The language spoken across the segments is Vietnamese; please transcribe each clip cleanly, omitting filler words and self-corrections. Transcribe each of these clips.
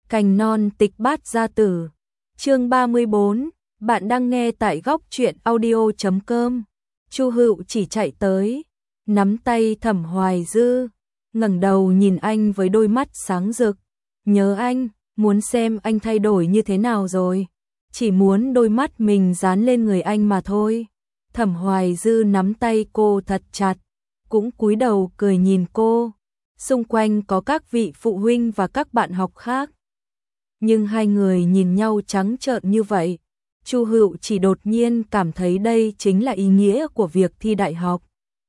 Cành non tịch bát gia tử. Chương 34, bạn đang nghe tại góc truyện audio.com. Chu Hựu chỉ chạy tới, nắm tay Thẩm Hoài Dư, ngẩng đầu nhìn anh với đôi mắt sáng rực. Nhớ anh, muốn xem anh thay đổi như thế nào rồi. Chỉ muốn đôi mắt mình dán lên người anh mà thôi. Thẩm Hoài Dư nắm tay cô thật chặt, cũng cúi đầu cười nhìn cô. Xung quanh có các vị phụ huynh và các bạn học khác. Nhưng hai người nhìn nhau trắng trợn như vậy, Chu Hựu chỉ đột nhiên cảm thấy đây chính là ý nghĩa của việc thi đại học.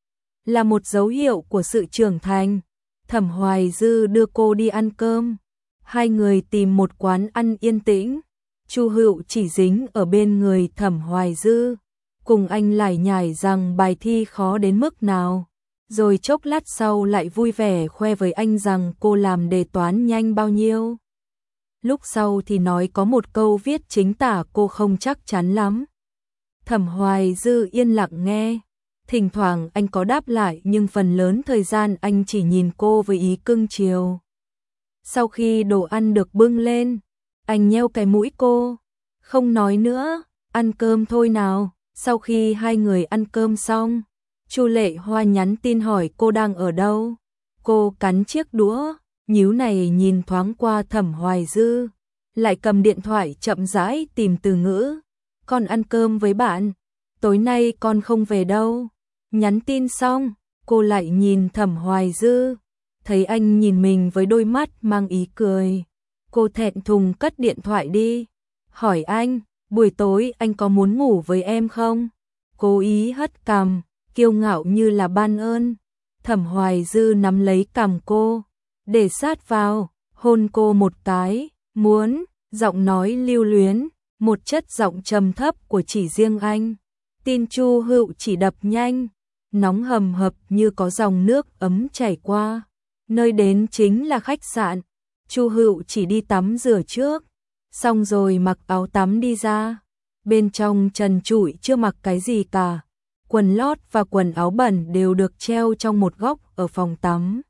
Là một dấu hiệu của sự trưởng thành. Thẩm Hoài Dư đưa cô đi ăn cơm. Hai người tìm một quán ăn yên tĩnh. Chu Hựu chỉ dính ở bên người Thẩm Hoài Dư, cùng anh lải nhải rằng bài thi khó đến mức nào. Rồi chốc lát sau lại vui vẻ khoe với anh rằng cô làm đề toán nhanh bao nhiêu. Lúc sau thì nói có một câu viết chính tả cô không chắc chắn lắm. Thẩm Hoài Dư yên lặng nghe. Thỉnh thoảng anh có đáp lại nhưng phần lớn thời gian anh chỉ nhìn cô với ý cưng chiều. Sau khi đồ ăn được bưng lên, anh nheo cái mũi cô. Không nói nữa, ăn cơm thôi nào. Sau khi hai người ăn cơm xong, Chu Lệ Hoa nhắn tin hỏi cô đang ở đâu. Cô cắn chiếc đũa, nhíu này nhìn thoáng qua Thẩm Hoài Dư, lại cầm điện thoại chậm rãi tìm từ ngữ. Con ăn cơm với bạn, tối nay con không về đâu. Nhắn tin xong, cô lại nhìn Thẩm Hoài Dư, thấy anh nhìn mình với đôi mắt mang ý cười. Cô thẹn thùng cất điện thoại đi, hỏi anh, buổi tối anh có muốn ngủ với em không? Cố ý hất cằm, kiêu ngạo như là ban ơn. Thẩm Hoài Dư nắm lấy cằm cô, để sát vào, hôn cô một cái. Muốn, giọng nói lưu luyến, một chất giọng trầm thấp của chỉ riêng anh. Tim Chu Hựu chỉ đập nhanh, nóng hầm hập như có dòng nước ấm chảy qua. Nơi đến chính là khách sạn. Chu Hựu chỉ đi tắm rửa trước, xong rồi mặc áo tắm đi ra. Bên trong trần trụi chưa mặc cái gì cả. Quần lót và quần áo bẩn đều được treo trong một góc ở phòng tắm.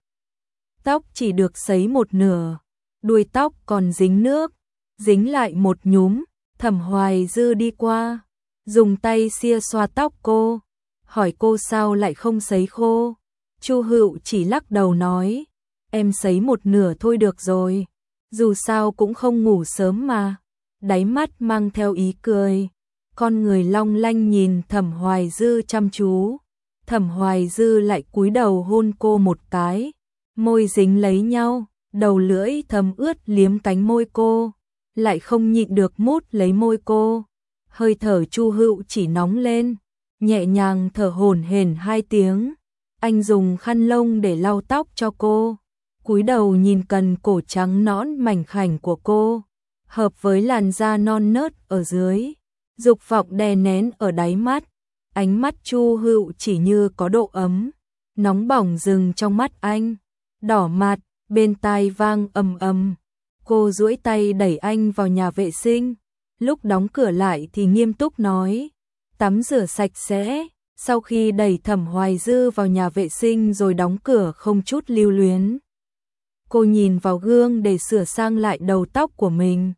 Tóc chỉ được sấy một nửa, đuôi tóc còn dính nước, dính lại một nhúm. Thẩm Hoài Dư đi qua, dùng tay xia xoa tóc cô, hỏi cô sao lại không sấy khô. Chu Hựu chỉ lắc đầu nói, em sấy một nửa thôi được rồi, dù sao cũng không ngủ sớm mà. Đáy mắt mang theo ý cười, con người long lanh nhìn Thẩm Hoài Dư chăm chú. Thẩm Hoài Dư lại cúi đầu hôn cô một cái, môi dính lấy nhau, đầu lưỡi thấm ướt liếm cánh môi cô, lại không nhịn được mút lấy môi cô. Hơi thở Chu Hựu chỉ nóng lên, nhẹ nhàng thở hổn hển 2 tiếng. Anh dùng khăn lông để lau tóc cho cô, cúi đầu nhìn cần cổ trắng nõn mảnh khảnh của cô, hợp với làn da non nớt ở dưới. Dục vọng đè nén ở đáy mắt, ánh mắt Chu Hựu chỉ như có độ ấm, nóng bỏng dừng trong mắt anh. Đỏ mặt, bên tai vang ầm ầm. Cô duỗi tay đẩy anh vào nhà vệ sinh, lúc đóng cửa lại thì nghiêm túc nói, tắm rửa sạch sẽ. Sau khi đẩy Thẩm Hoài Dư vào nhà vệ sinh rồi đóng cửa không chút lưu luyến, cô nhìn vào gương để sửa sang lại đầu tóc của mình,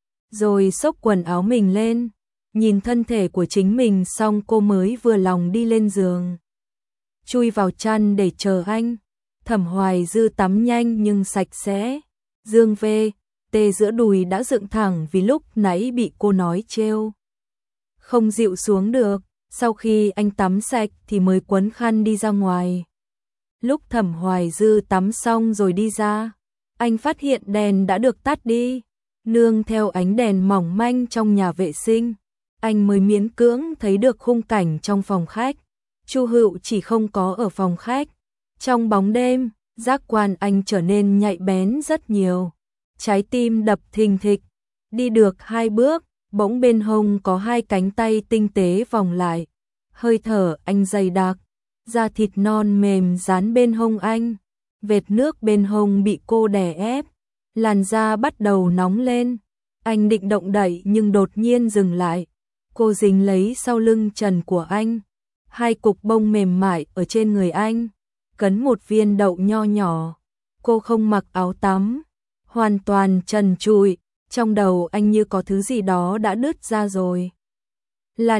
rồi xốc quần áo mình lên. Nhìn thân thể của chính mình xong cô mới vừa lòng đi lên giường, chui vào chăn để chờ anh. Thẩm Hoài Dư tắm nhanh nhưng sạch sẽ, dương về, tê giữa đùi đã dựng thẳng vì lúc nãy bị cô nói trêu. Không dịu xuống được, sau khi anh tắm sạch thì mới quấn khăn đi ra ngoài. Lúc Thẩm Hoài Dư tắm xong rồi đi ra, anh phát hiện đèn đã được tắt đi. Nương theo ánh đèn mỏng manh trong nhà vệ sinh, anh mới miễn cưỡng thấy được khung cảnh trong phòng khách. Chu Hựu chỉ không có ở phòng khách. Trong bóng đêm, giác quan anh trở nên nhạy bén rất nhiều. Trái tim đập thình thịch. Đi được 2 bước, bỗng bên hông có 2 cánh tay tinh tế vòng lại. Hơi thở anh dày đặc, da thịt non mềm dán bên hông anh. Vệt nước bên hông bị cô đè ép, làn da bắt đầu nóng lên. Anh định động đậy nhưng đột nhiên dừng lại. Cô dính lấy sau lưng trần của anh, 2 cục bông mềm mại ở trên người anh, cấn một viên đậu nho nhỏ. Cô không mặc áo tắm, hoàn toàn trần trụi, trong đầu anh như có thứ gì đó đã đứt ra rồi. Là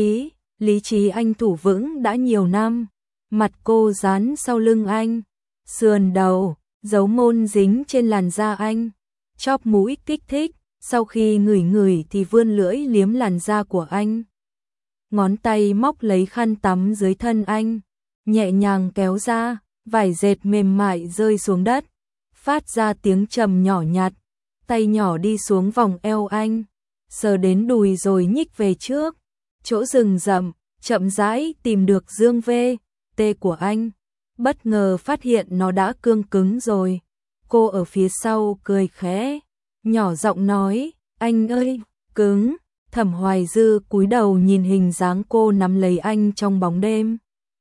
lý trí anh thủ vững đã nhiều năm, mặt cô dán sau lưng anh, sườn đầu, dấu môn dính trên làn da anh, chóp mũi kích thích, sau khi ngửi ngửi thì vươn lưỡi liếm làn da của anh. Ngón tay móc lấy khăn tắm dưới thân anh, nhẹ nhàng kéo ra, vải dệt mềm mại rơi xuống đất, phát ra tiếng trầm nhỏ nhạt, tay nhỏ đi xuống vòng eo anh, sờ đến đùi rồi nhích về trước, chỗ rừng rậm, chậm rãi tìm được dương VT của anh, bất ngờ phát hiện nó đã cương cứng rồi. Cô ở phía sau cười khẽ, nhỏ giọng nói, anh ơi, cứng. Thẩm Hoài Dư cúi đầu nhìn hình dáng cô nắm lấy anh trong bóng đêm.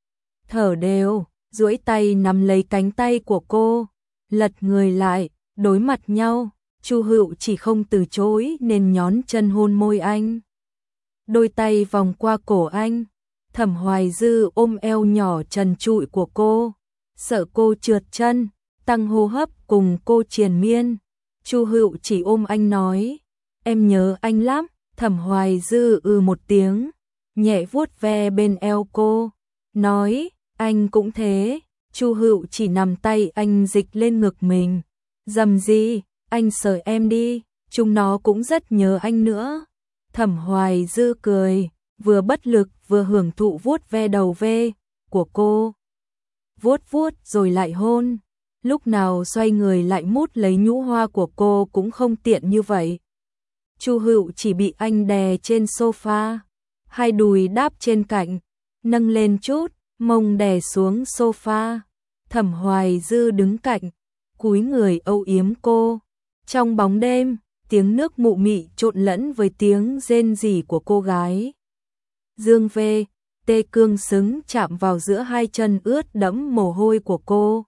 Thở đều, duỗi tay nắm lấy cánh tay của cô, lật người lại, đối mặt nhau, Chu Hựu chỉ không từ chối nên nhón chân hôn môi anh. Đôi tay vòng qua cổ anh, Thẩm Hoài Dư ôm eo nhỏ trần trụi của cô, sợ cô trượt chân, tăng hô hấp cùng cô triền miên. Chu Hựu chỉ ôm anh nói, em nhớ anh lắm. Thẩm Hoài Dư một tiếng, nhẹ vuốt ve bên eo cô, nói, anh cũng thế. Chu Hựu chỉ nằm tay anh dịch lên ngực mình, dầm gì, anh sờ em đi, chúng nó cũng rất nhớ anh nữa. Thẩm Hoài Dư cười, vừa bất lực vừa hưởng thụ vuốt ve đầu ve của cô. Vuốt vuốt rồi lại hôn, lúc nào xoay người lại mút lấy nhũ hoa của cô cũng không tiện như vậy. Chu Hựu chỉ bị anh đè trên sofa, hai đùi đáp trên cạnh, nâng lên chút, mông đè xuống sofa. Thẩm Hoài Dư đứng cạnh, cúi người âu yếm cô. Trong bóng đêm, tiếng nước mụ mị trộn lẫn với tiếng rên rỉ của cô gái. Dương VT cương xứng chạm vào giữa hai chân ướt đẫm mồ hôi của cô.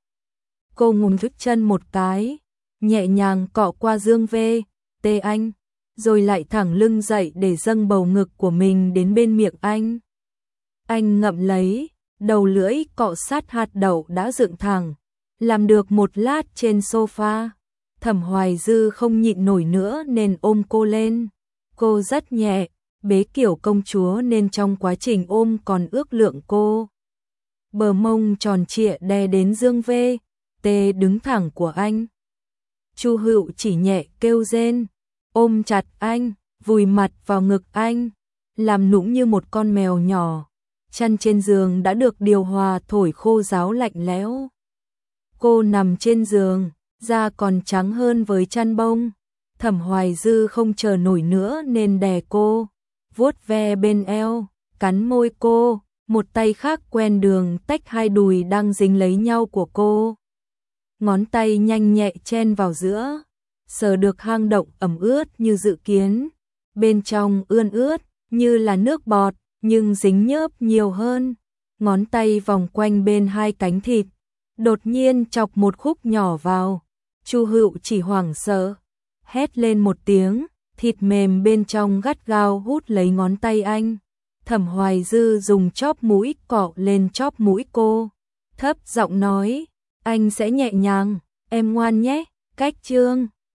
Cô ngừng thức chân một cái, nhẹ nhàng cọ qua Dương VT anh, rồi lại thẳng lưng dậy để dâng bầu ngực của mình đến bên miệng anh. Anh ngậm lấy, đầu lưỡi cọ sát hạt đậu đã dựng thẳng, làm được một lát trên sofa. Thẩm Hoài Dư không nhịn nổi nữa nên ôm cô lên. Cô rất nhẹ, bế kiểu công chúa nên trong quá trình ôm còn ước lượng cô. Bờ mông tròn trịa đè đến Dương VT đứng thẳng của anh. Chu Hựu chỉ nhẹ kêu rên, ôm chặt anh, vùi mặt vào ngực anh, làm nũng như một con mèo nhỏ. Chăn trên giường đã được điều hòa thổi khô ráo lạnh lẽo. Cô nằm trên giường, da còn trắng hơn với chăn bông. Thẩm Hoài Dư không chờ nổi nữa nên đè cô, vuốt ve bên eo, cắn môi cô, một tay khác quen đường tách hai đùi đang dính lấy nhau của cô. Ngón tay nhanh nhẹ chen vào giữa, sờ được hang động ẩm ướt như dự kiến, bên trong ươn ướt như là nước bọt nhưng dính nhớp nhiều hơn. Ngón tay vòng quanh bên hai cánh thịt, đột nhiên chọc một khúc nhỏ vào. Chu Hựu chỉ hoảng sợ, hét lên một tiếng, thịt mềm bên trong gắt gao hút lấy ngón tay anh. Thẩm Hoài Dư dùng chóp mũi cọ lên chóp mũi cô, thấp giọng nói, anh sẽ nhẹ nhàng, em ngoan nhé, cách chương.